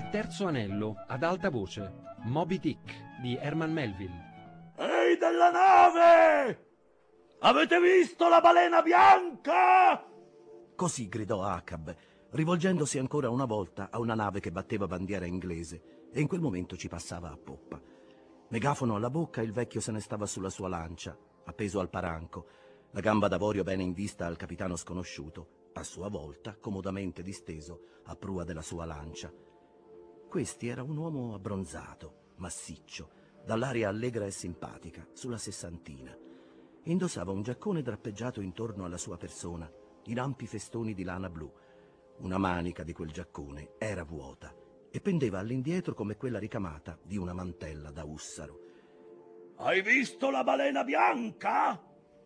Terzo anello, ad alta voce, Moby Dick di Herman Melville. Ehi della nave! Avete visto la balena bianca? Così gridò Acab, rivolgendosi ancora una volta a una nave che batteva bandiera inglese, e in quel momento ci passava a poppa. Megafono alla bocca, il vecchio se ne stava sulla sua lancia, appeso al paranco, la gamba d'avorio bene in vista al capitano sconosciuto, a sua volta comodamente disteso a prua della sua lancia. Questi era un uomo abbronzato, massiccio, dall'aria allegra e simpatica, sulla sessantina. Indossava un giaccone drappeggiato intorno alla sua persona, in ampi festoni di lana blu. Una manica di quel giaccone era vuota e pendeva all'indietro come quella ricamata di una mantella da ussaro. Hai visto la balena bianca?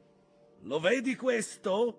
Lo vedi questo?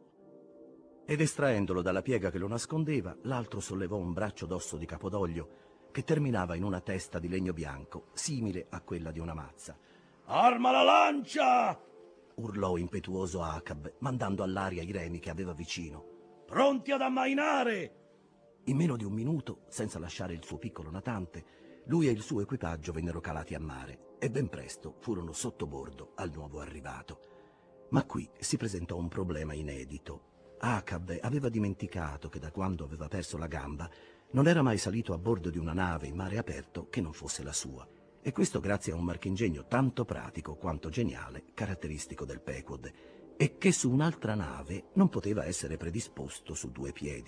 Ed estraendolo dalla piega che lo nascondeva, l'altro sollevò un braccio d'osso di capodoglio che terminava in una testa di legno bianco, simile a quella di una mazza. Arma la lancia! Urlò impetuoso Acab, mandando all'aria i remi che aveva vicino. Pronti ad ammainare! In meno di un minuto, senza lasciare il suo piccolo natante, lui e il suo equipaggio vennero calati a mare e ben presto furono sottobordo al nuovo arrivato. Ma qui si presentò un problema inedito. Acab aveva dimenticato che da quando aveva perso la gamba non era mai salito a bordo di una nave in mare aperto che non fosse la sua, e questo grazie a un marchingegno tanto pratico quanto geniale, caratteristico del Pequod, e che su un'altra nave non poteva essere predisposto su due piedi.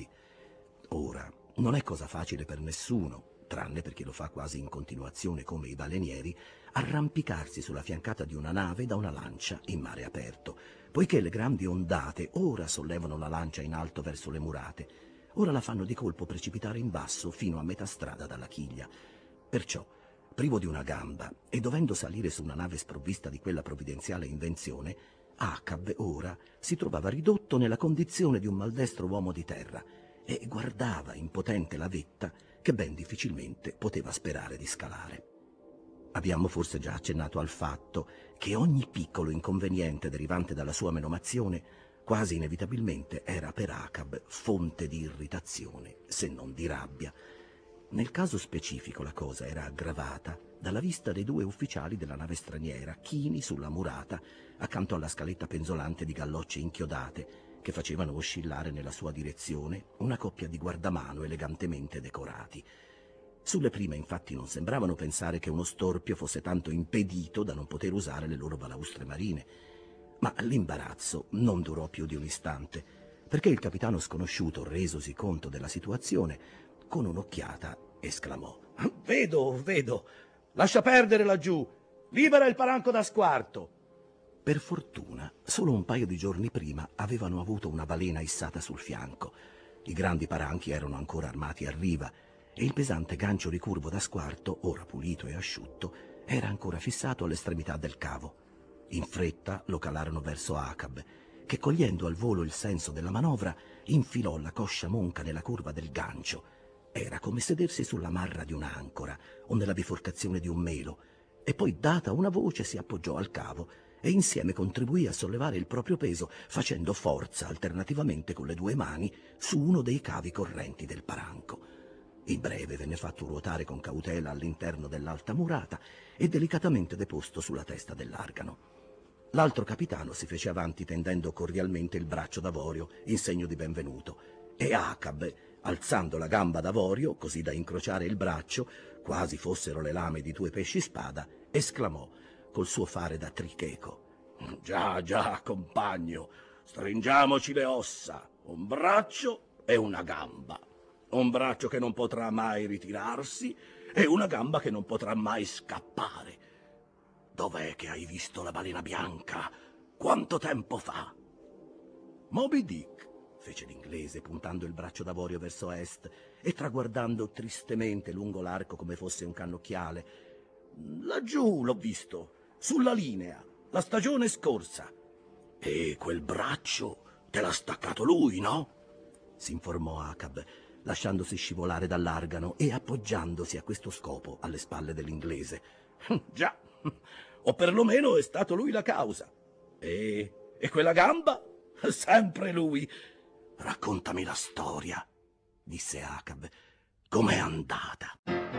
Ora, non è cosa facile per nessuno, tranne per chi lo fa quasi in continuazione come i balenieri, arrampicarsi sulla fiancata di una nave da una lancia in mare aperto, poiché le grandi ondate ora sollevano la lancia in alto verso le murate, ora la fanno di colpo precipitare in basso fino a metà strada dalla chiglia. Perciò, privo di una gamba e dovendo salire su una nave sprovvista di quella provvidenziale invenzione, Acab ora si trovava ridotto nella condizione di un maldestro uomo di terra e guardava impotente la vetta che ben difficilmente poteva sperare di scalare. Abbiamo forse già accennato al fatto che ogni piccolo inconveniente derivante dalla sua menomazione quasi inevitabilmente era per Acab fonte di irritazione, se non di rabbia. Nel caso specifico la cosa era aggravata dalla vista dei due ufficiali della nave straniera, chini sulla murata, accanto alla scaletta penzolante di gallocce inchiodate, che facevano oscillare nella sua direzione una coppia di guardamano elegantemente decorati. Sulle prime infatti non sembravano pensare che uno storpio fosse tanto impedito da non poter usare le loro balaustre marine, ma l'imbarazzo non durò più di un istante, perché il capitano sconosciuto, resosi conto della situazione, con un'occhiata esclamò: Vedo, lascia perdere laggiù, libera il paranco da squarto. Per fortuna, solo un paio di giorni prima avevano avuto una balena issata sul fianco. I grandi paranchi erano ancora armati a riva e il pesante gancio ricurvo da squarto, ora pulito e asciutto, era ancora fissato all'estremità del cavo. In fretta lo calarono verso Acab, che cogliendo al volo il senso della manovra, infilò la coscia monca nella curva del gancio. Era come sedersi sulla marra di un'ancora o nella biforcazione di un melo, e poi, data una voce, si appoggiò al cavo e insieme contribuì a sollevare il proprio peso, facendo forza alternativamente con le due mani su uno dei cavi correnti del paranco. In breve venne fatto ruotare con cautela all'interno dell'alta murata e delicatamente deposto sulla testa dell'argano. L'altro capitano si fece avanti tendendo cordialmente il braccio d'avorio in segno di benvenuto, e Acab, alzando la gamba d'avorio così da incrociare il braccio, quasi fossero le lame di due pesci spada, esclamò col suo fare da tricheco: Già, compagno, stringiamoci le ossa, un braccio e una gamba. Un braccio che non potrà mai ritirarsi e una gamba che non potrà mai scappare. Dov'è che hai visto la balena bianca? Quanto tempo fa? Moby Dick, fece l'inglese puntando il braccio d'avorio verso est e traguardando tristemente lungo l'arco come fosse un cannocchiale. Laggiù l'ho visto, sulla linea, la stagione scorsa. E quel braccio te l'ha staccato lui, no? Si informò Acab, lasciandosi scivolare dall'argano e appoggiandosi a questo scopo alle spalle dell'inglese. Già, o perlomeno è stato lui la causa. E quella gamba? Sempre lui. Raccontami la storia, disse Acab. Com'è andata?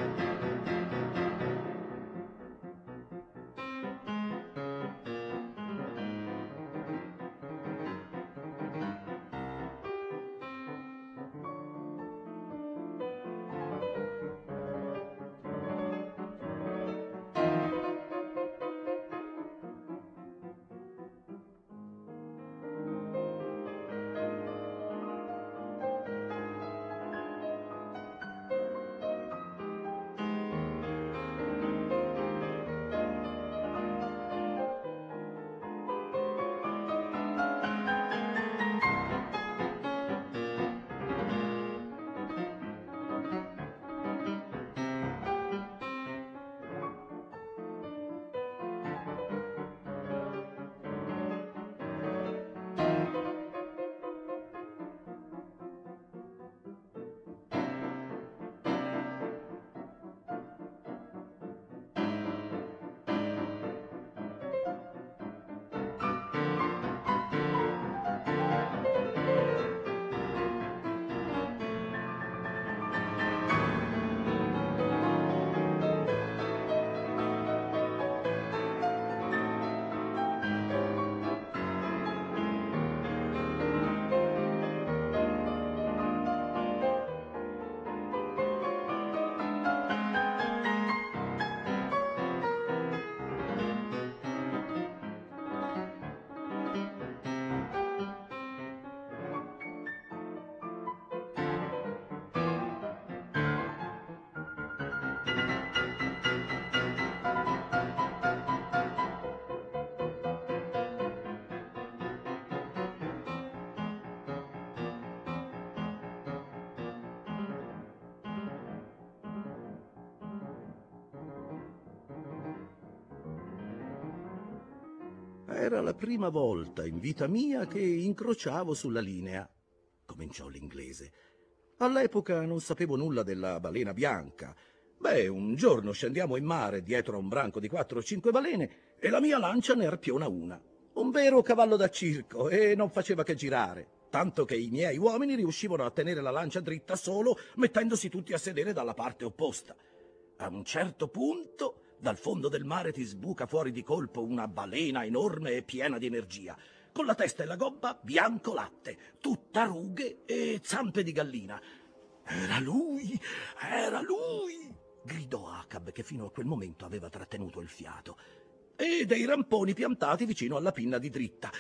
Era la prima volta in vita mia che incrociavo sulla linea, cominciò l'inglese. All'epoca non sapevo nulla della balena bianca. Un giorno scendiamo in mare dietro a un branco di 4 o 5 balene e la mia lancia ne arpiona una. Un vero cavallo da circo, e non faceva che girare, tanto che i miei uomini riuscivano a tenere la lancia dritta solo mettendosi tutti a sedere dalla parte opposta. A un certo punto, dal fondo del mare ti sbuca fuori di colpo una balena enorme e piena di energia, con la testa e la gobba bianco latte, tutta rughe e zampe di gallina. Era lui! Era lui! Gridò Acab, che fino a quel momento aveva trattenuto il fiato. E dei ramponi piantati vicino alla pinna di dritta.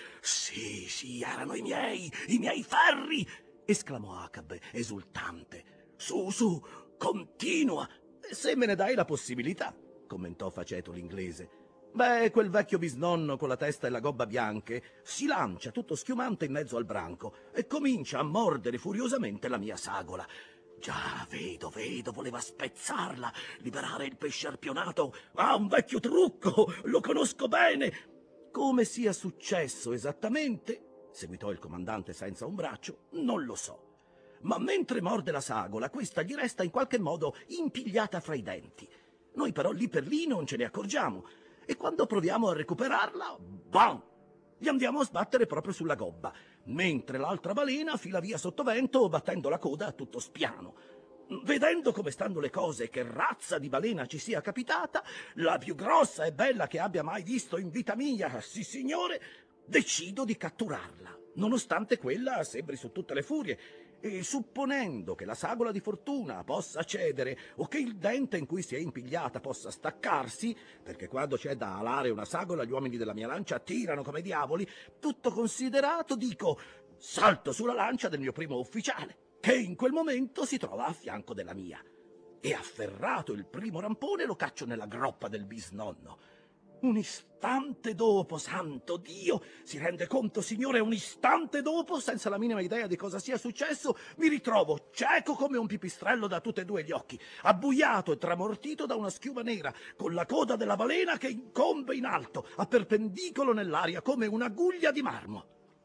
Sì, erano i miei ferri! Esclamò Acab, esultante. Su, continua! Se me ne dai la possibilità, commentò faceto l'inglese. Quel vecchio bisnonno con la testa e la gobba bianche si lancia tutto schiumante in mezzo al branco e comincia a mordere furiosamente la mia sagola. Già, vedo, voleva spezzarla, liberare il pesce arpionato. Ha un vecchio trucco, lo conosco bene. Come sia successo esattamente, seguitò il comandante senza un braccio, non lo so. Ma mentre morde la sagola, questa gli resta in qualche modo impigliata fra i denti. Noi però lì per lì non ce ne accorgiamo, e quando proviamo a recuperarla, bam! Gli andiamo a sbattere proprio sulla gobba, mentre l'altra balena fila via sottovento battendo la coda a tutto spiano. Vedendo come stanno le cose e che razza di balena ci sia capitata, la più grossa e bella che abbia mai visto in vita mia, sì signore, decido di catturarla, nonostante quella sembri su tutte le furie. E supponendo che la sagola di fortuna possa cedere o che il dente in cui si è impigliata possa staccarsi, perché quando c'è da alare una sagola gli uomini della mia lancia tirano come diavoli, tutto considerato dico salto sulla lancia del mio primo ufficiale, che in quel momento si trova a fianco della mia, e afferrato il primo rampone lo caccio nella groppa del bisnonno. Un istante dopo, santo Dio, si rende conto, signore, un istante dopo, senza la minima idea di cosa sia successo, mi ritrovo cieco come un pipistrello da tutti e due gli occhi, abbuiato e tramortito da una schiuma nera, con la coda della balena che incombe in alto, a perpendicolo nell'aria, come un'aguglia di marmo.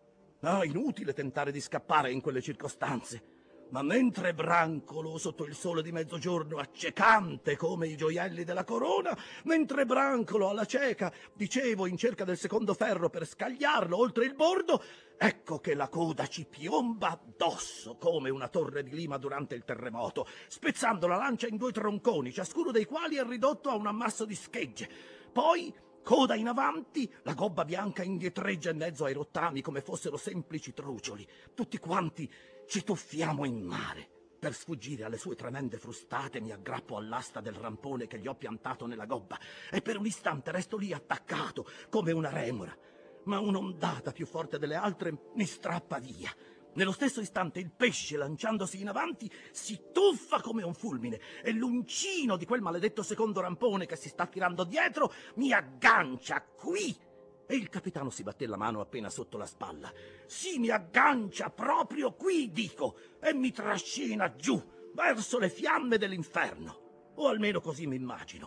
Inutile tentare di scappare in quelle circostanze. Ma mentre brancolo sotto il sole di mezzogiorno accecante come i gioielli della corona, mentre brancolo alla cieca, dicevo, in cerca del secondo ferro per scagliarlo oltre il bordo, ecco che la coda ci piomba addosso come una torre di Lima durante il terremoto, spezzando la lancia in 2 tronconi, ciascuno dei quali è ridotto a un ammasso di schegge. Poi, coda in avanti, la gobba bianca indietreggia in mezzo ai rottami come fossero semplici trucioli. Tutti quanti ci tuffiamo in mare. Per sfuggire alle sue tremende frustate mi aggrappo all'asta del rampone che gli ho piantato nella gobba e per un istante resto lì attaccato come una remora. Ma un'ondata più forte delle altre mi strappa via. Nello stesso istante il pesce, lanciandosi in avanti, si tuffa come un fulmine e l'uncino di quel maledetto secondo rampone che si sta tirando dietro mi aggancia qui. E il capitano si batté la mano appena sotto la spalla. Si mi aggancia proprio qui, dico, e mi trascina giù, verso le fiamme dell'inferno. O almeno così mi immagino.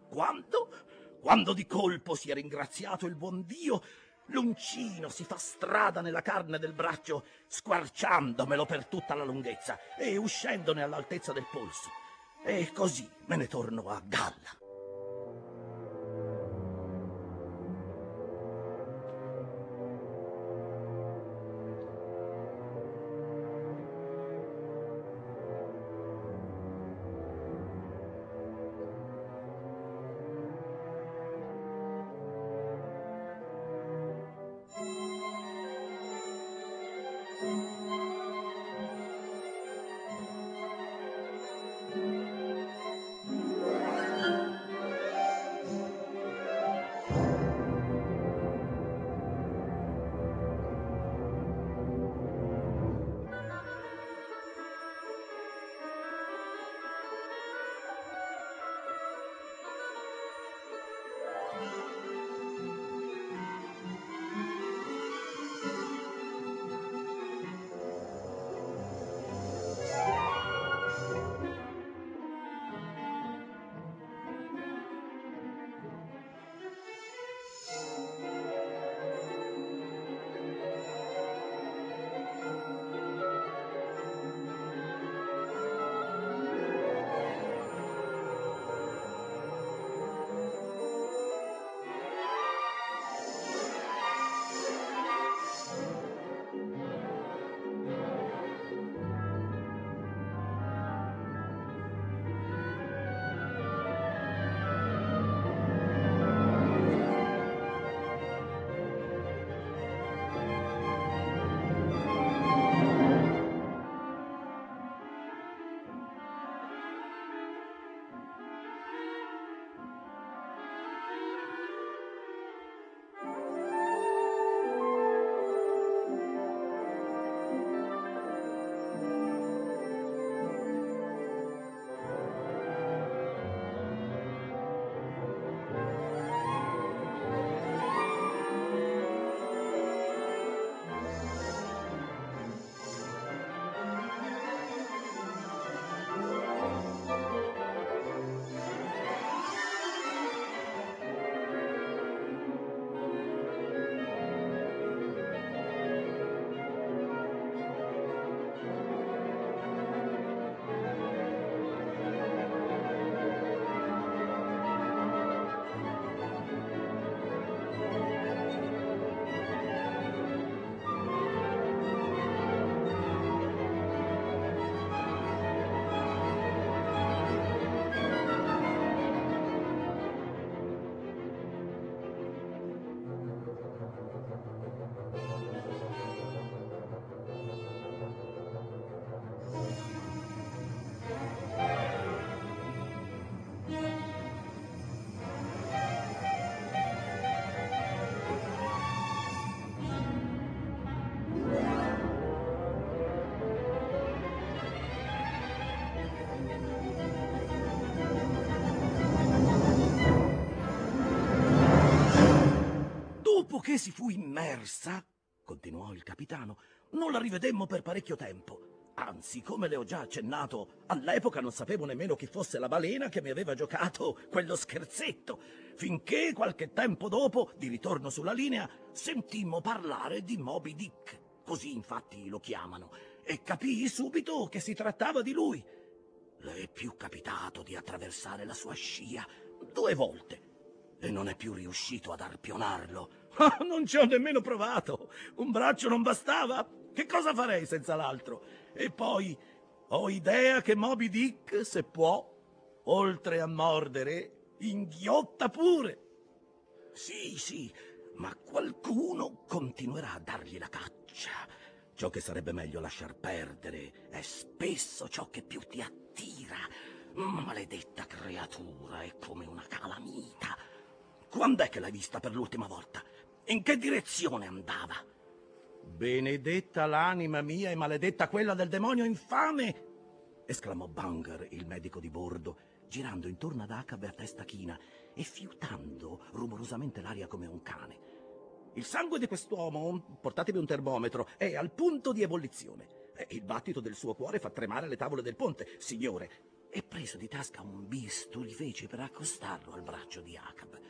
Quando di colpo si è ringraziato il buon Dio, l'uncino si fa strada nella carne del braccio, squarciandomelo per tutta la lunghezza e uscendone all'altezza del polso. E così me ne torno a galla. poiché si fu immersa, continuò il capitano, non la rivedemmo per parecchio tempo. Anzi, come le ho già accennato, all'epoca non sapevo nemmeno chi fosse la balena che mi aveva giocato quello scherzetto, finché qualche tempo dopo, di ritorno sulla linea, sentimmo parlare di Moby Dick, così infatti lo chiamano, e capii subito che si trattava di lui. Le è più capitato di attraversare la sua scia 2 volte e non è più riuscito ad arpionarlo. Ah, non ci ho nemmeno provato. Un braccio non bastava? Che cosa farei senza l'altro? E poi ho idea che Moby Dick, se può, oltre a mordere, inghiotta pure. Sì, ma qualcuno continuerà a dargli la caccia. Ciò che sarebbe meglio lasciar perdere è spesso ciò che più ti attira. Maledetta creatura, è come una calamita. Quando è che l'hai vista per l'ultima volta? In che direzione andava? Benedetta l'anima mia e maledetta quella del demonio infame! Esclamò Bunger, il medico di bordo, girando intorno ad Acabe a testa china e fiutando rumorosamente l'aria come un cane. Il sangue di quest'uomo, portatevi un termometro, è al punto di ebollizione. Il battito del suo cuore fa tremare le tavole del ponte, signore. E preso di tasca un bisturi fece per accostarlo al braccio di Acab.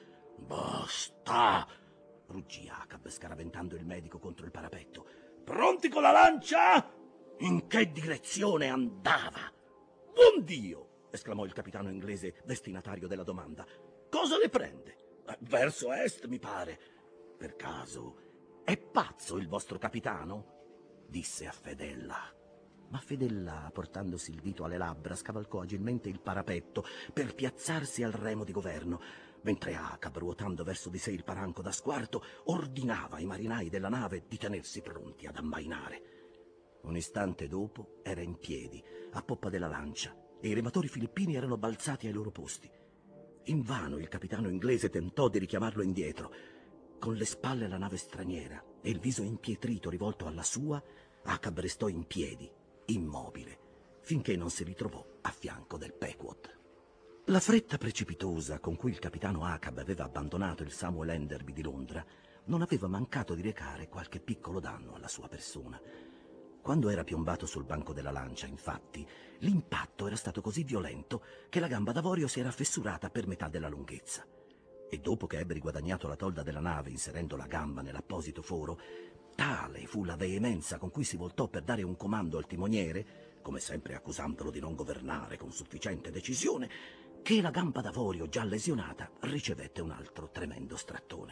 Basta! Ruggì Acab, scaraventando il medico contro il parapetto. Pronti con la lancia? In che direzione andava? Buon Dio! Esclamò il capitano inglese, destinatario della domanda. Cosa le prende? Verso est, mi pare. Per caso è pazzo il vostro capitano? Disse a Fedella. Ma Fedella, portandosi il dito alle labbra, scavalcò agilmente il parapetto per piazzarsi al remo di governo, mentre Acab, ruotando verso di sé il paranco da squarto, ordinava ai marinai della nave di tenersi pronti ad ammainare. Un istante dopo era in piedi, a poppa della lancia, e i rematori filippini erano balzati ai loro posti. Invano il capitano inglese tentò di richiamarlo indietro. Con le spalle alla nave straniera e il viso impietrito rivolto alla sua, Acab restò in piedi, immobile, finché non si ritrovò a fianco del Pequod. La fretta precipitosa con cui il capitano Acab aveva abbandonato il Samuel Enderby di Londra non aveva mancato di recare qualche piccolo danno alla sua persona. Quando era piombato sul banco della lancia, infatti, l'impatto era stato così violento che la gamba d'avorio si era fessurata per metà della lunghezza. E dopo che ebbe riguadagnato la tolda della nave inserendo la gamba nell'apposito foro, tale fu la veemenza con cui si voltò per dare un comando al timoniere, come sempre accusandolo di non governare con sufficiente decisione, che la gamba d'avorio già lesionata ricevette un altro tremendo strattone.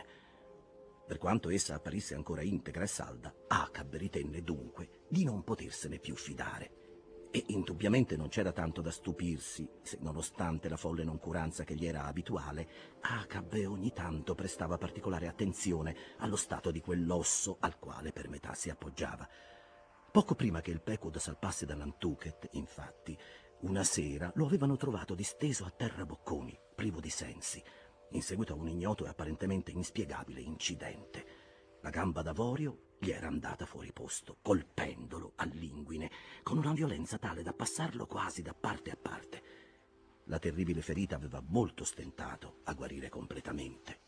Per quanto essa apparisse ancora integra e salda, Acab ritenne dunque di non potersene più fidare. E indubbiamente non c'era tanto da stupirsi se, nonostante la folle noncuranza che gli era abituale, Acab ogni tanto prestava particolare attenzione allo stato di quell'osso al quale per metà si appoggiava. Poco prima che il Pequod salpasse da Nantucket, infatti, una sera lo avevano trovato disteso a terra bocconi, privo di sensi, in seguito a un ignoto e apparentemente inspiegabile incidente. La gamba d'avorio gli era andata fuori posto, colpendolo all'inguine, con una violenza tale da passarlo quasi da parte a parte. La terribile ferita aveva molto stentato a guarire completamente.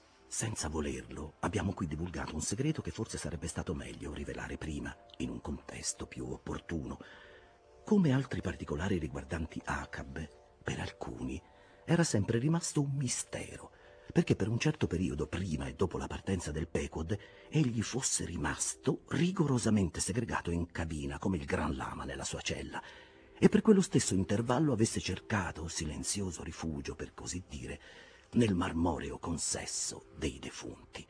Senza volerlo, abbiamo qui divulgato un segreto che forse sarebbe stato meglio rivelare prima, in un contesto più opportuno. Come altri particolari riguardanti Acab, per alcuni era sempre rimasto un mistero, perché per un certo periodo prima e dopo la partenza del Pequod egli fosse rimasto rigorosamente segregato in cabina come il Gran Lama nella sua cella, e per quello stesso intervallo avesse cercato silenzioso rifugio, per così dire, nel marmoreo consesso dei defunti.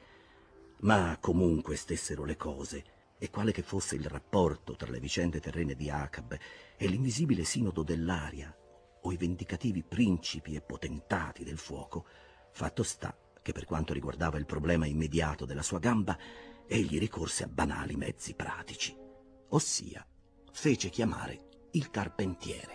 Ma comunque stessero le cose, e quale che fosse il rapporto tra le vicende terrene di Acab e l'invisibile sinodo dell'aria, o i vendicativi principi e potentati del fuoco, fatto sta che per quanto riguardava il problema immediato della sua gamba, egli ricorse a banali mezzi pratici, ossia fece chiamare il carpentiere.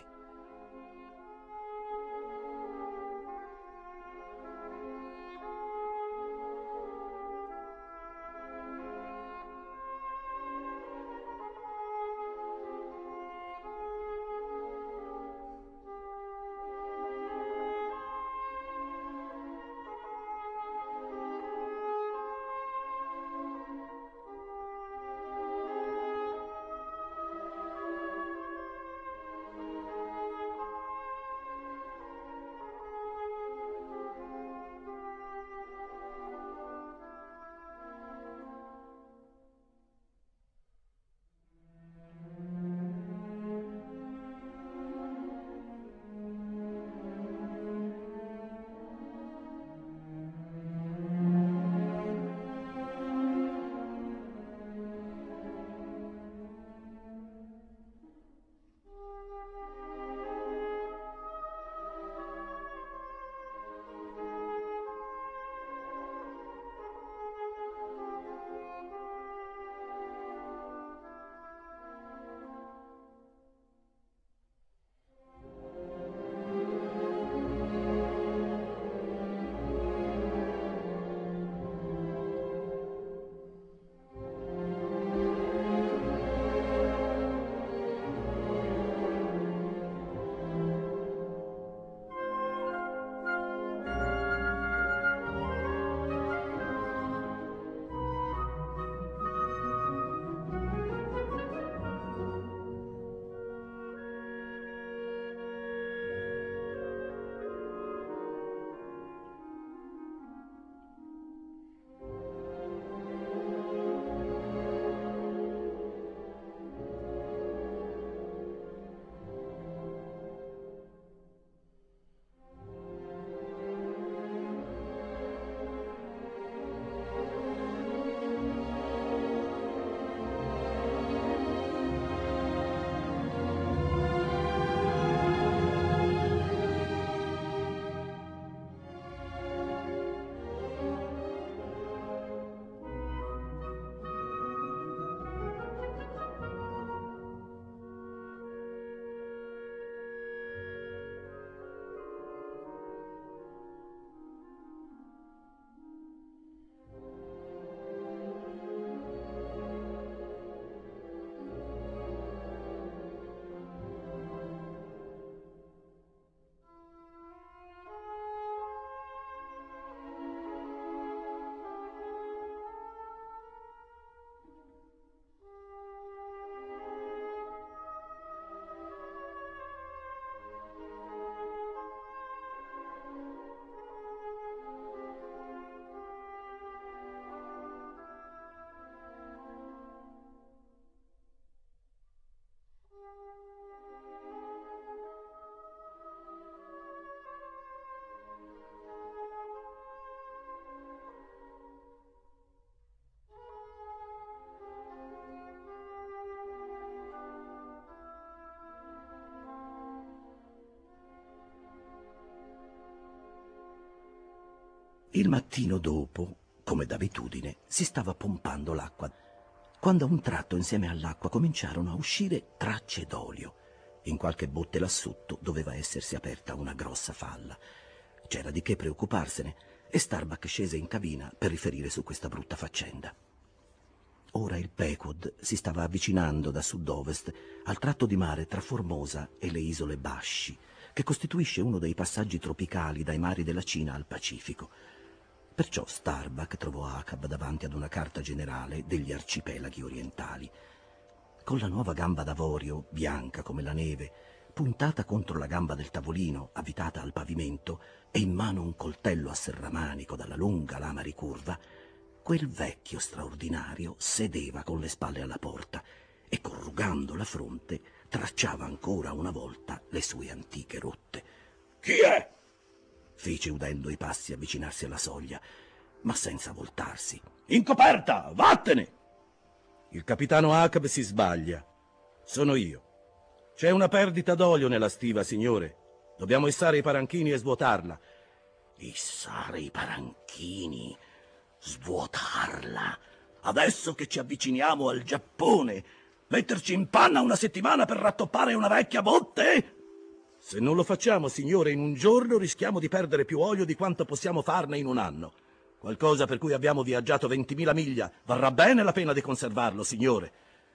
Il mattino dopo, come d'abitudine, si stava pompando l'acqua, quando a un tratto insieme all'acqua cominciarono a uscire tracce d'olio. In qualche botte là sotto doveva essersi aperta una grossa falla. C'era di che preoccuparsene e Starbuck scese in cabina per riferire su questa brutta faccenda. Ora il Pequod si stava avvicinando da sud-ovest al tratto di mare tra Formosa e le isole Basci, che costituisce uno dei passaggi tropicali dai mari della Cina al Pacifico. Perciò Starbuck trovò Acab davanti ad una carta generale degli arcipelaghi orientali. Con la nuova gamba d'avorio, bianca come la neve, puntata contro la gamba del tavolino, avvitata al pavimento, e in mano un coltello a serramanico dalla lunga lama ricurva, quel vecchio straordinario sedeva con le spalle alla porta e, corrugando la fronte, tracciava ancora una volta le sue antiche rotte. Chi è? Fece udendo i passi avvicinarsi alla soglia, ma senza voltarsi. In coperta, vattene! Il capitano Acab si sbaglia. Sono io. C'è una perdita d'olio nella stiva, signore. Dobbiamo issare i paranchini e svuotarla. Issare i paranchini? Svuotarla? Adesso che ci avviciniamo al Giappone? Metterci in panna una settimana per rattoppare una vecchia botte? Se non lo facciamo, signore, in un giorno rischiamo di perdere più olio di quanto possiamo farne in un anno. Qualcosa per cui abbiamo viaggiato 20.000 miglia. Varrà bene la pena di conservarlo, signore.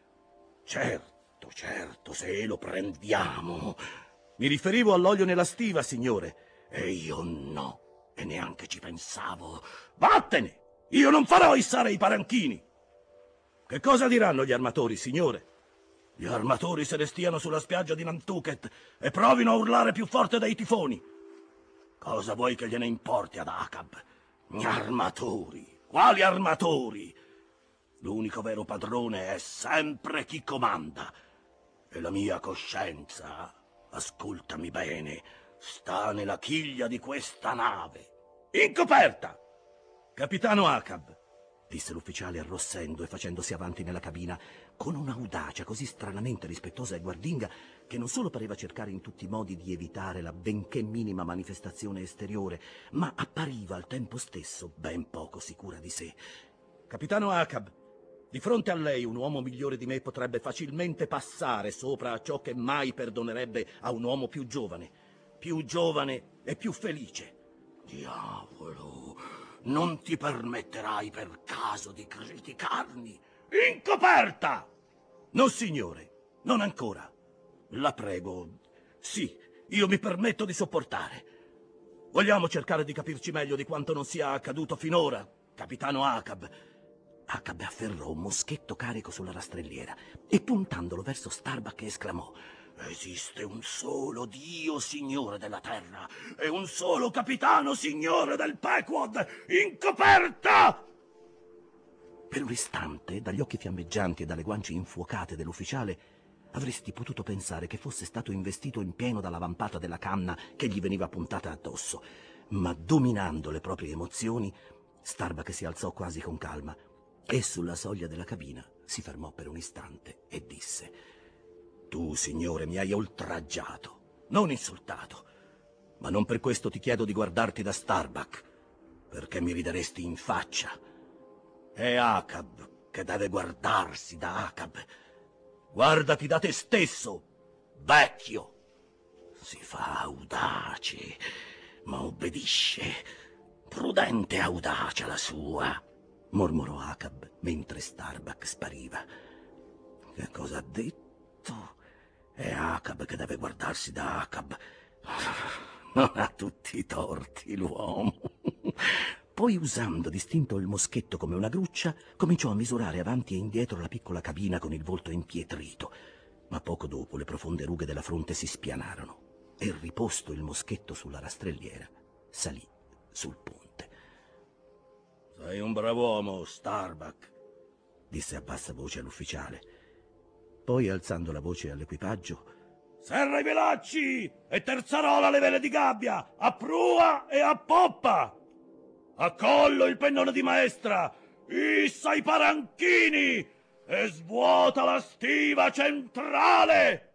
Certo, se lo prendiamo. Mi riferivo all'olio nella stiva, signore. E io no, e neanche ci pensavo. Vattene! Io non farò issare i paranchini. Che cosa diranno gli armatori, signore? Gli armatori se ne stiano sulla spiaggia di Nantucket e provino a urlare più forte dei tifoni. Cosa vuoi che gliene importi ad Acab? Gli armatori? Quali armatori? L'unico vero padrone è sempre chi comanda. E la mia coscienza, ascoltami bene, sta nella chiglia di questa nave. In coperta! Capitano Acab, disse l'ufficiale arrossendo e facendosi avanti nella cabina, con un'audacia così stranamente rispettosa e guardinga che non solo pareva cercare in tutti i modi di evitare la benché minima manifestazione esteriore, ma appariva al tempo stesso ben poco sicura di sé. Capitano Acab, di fronte a lei un uomo migliore di me potrebbe facilmente passare sopra a ciò che mai perdonerebbe a un uomo più giovane e più felice. Diavolo, non ti permetterai per caso di criticarmi? In coperta! No, signore, non ancora. La prego. Sì, io mi permetto di sopportare. Vogliamo cercare di capirci meglio di quanto non sia accaduto finora, capitano Acab. Acab afferrò un moschetto carico sulla rastrelliera e puntandolo verso Starbuck esclamò: esiste un solo Dio, signore della terra, e un solo capitano, signore del Pequod, in coperta! Per un istante, dagli occhi fiammeggianti e dalle guance infuocate dell'ufficiale, avresti potuto pensare che fosse stato investito in pieno dalla vampata della canna che gli veniva puntata addosso. Ma dominando le proprie emozioni, Starbuck si alzò quasi con calma e sulla soglia della cabina si fermò per un istante e disse: tu, signore, mi hai oltraggiato, non insultato, ma non per questo ti chiedo di guardarti da Starbuck, perché mi rideresti in faccia. È Acab che deve guardarsi da Acab. Guardati da te stesso, vecchio. Si fa audace, ma obbedisce. Prudente audacia la sua, mormorò Acab mentre Starbuck spariva. Che cosa ha detto? È Acab che deve guardarsi da Acab. Non ha tutti i torti l'uomo. Poi, usando distinto il moschetto come una gruccia, cominciò a misurare avanti e indietro la piccola cabina con il volto impietrito. Ma poco dopo le profonde rughe della fronte si spianarono e, riposto il moschetto sulla rastrelliera, salì sul ponte. Sei un brav'uomo, Starbuck, disse a bassa voce all'ufficiale. Poi, alzando la voce all'equipaggio: serra i velacci e terzarola le vele di gabbia, a prua e a poppa! A collo il pennone di maestra, issa i paranchini e svuota la stiva centrale!